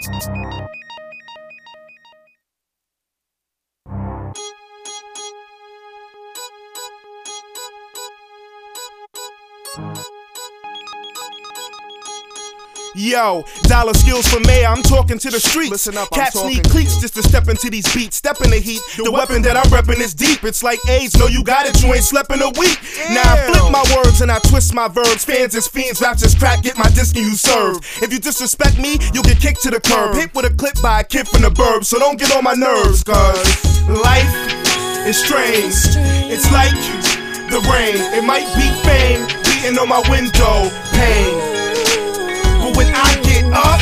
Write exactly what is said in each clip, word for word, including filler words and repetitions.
Yo, dollar skills for mayor, I'm talking to the streets. Listen up, I'm Cats talking need to cleats you. just to step into these beats. Step in the heat, the weapon that I'm reppin' is deep. It's like AIDS, no you got it, you ain't slept in a week. Now I flip my words and I twist my verbs. Fans is fiends, raps is crack, get my disc and you serve. If you disrespect me, you'll get kicked to the curb. Hit with a clip by a kid from the burbs, so don't get on my nerves. Cause life is strange, it's like the rain. It might be fame, beating on my window pane. But when I get up,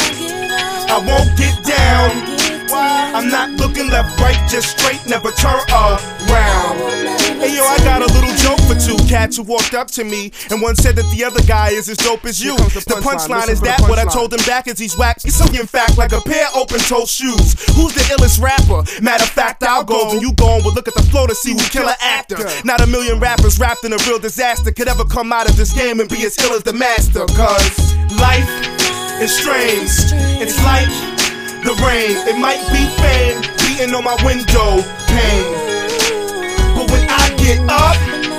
I won't get down. I'm not looking left, right, just straight, never turn around. Hey yo, I got a little joke for two cats who walked up to me, and one said that the other guy is as dope as you. The punchline is that what I told him back is he's whack. He's in fact like a pair of open-toe shoes. Who's the illest rapper? Matter of fact, I'll go and you go and we'll look at the flow to see who kill an actor. Not a million rappers wrapped in a real disaster could ever come out of this game and be as ill as the master. Cause life is strange, it's like the rain. It might be fame, beating on my window pane. But when I get up,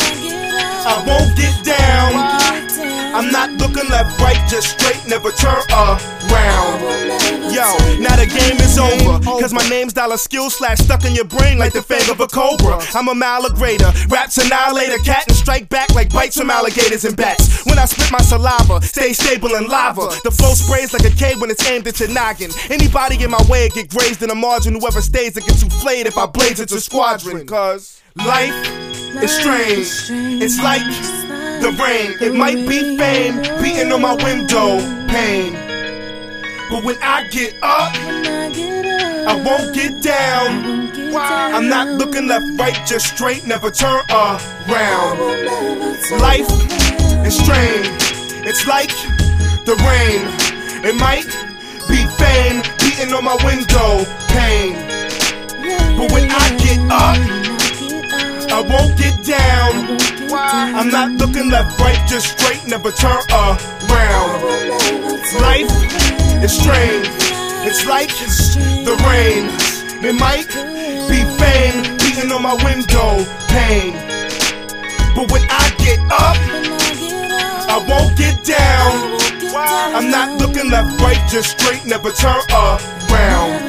I won't get down. I'm not looking left, right, just straight, never turn around. Yo, now the game is over, cause my name's Dollar Skills slash stuck in your brain like the fang of a cobra. I'm a malagrator, raps annihilator, cat and strike back like bites from alligators and bats. When I spit my saliva, stay stable in lava. The flow sprays like a K when it's aimed at your noggin. Anybody in my way get grazed in a margin. Whoever stays it gets souffled if I blaze into squadron. Cause life is strange, it's like the rain. It might be fame, beating on my window pane. But when I get up, I won't get down. I'm not looking left, right, just straight, never turn around. Life is strange, it's like the rain. It might be fame, beating on my window pane. But when I get up, I won't get down. I'm not looking left, right, just straight, never turn around. Life is strange, it's like the rain. It might be fame, beating on my window pane. But when I get up, I won't get down. I'm not looking left, right, just straight, never turn around.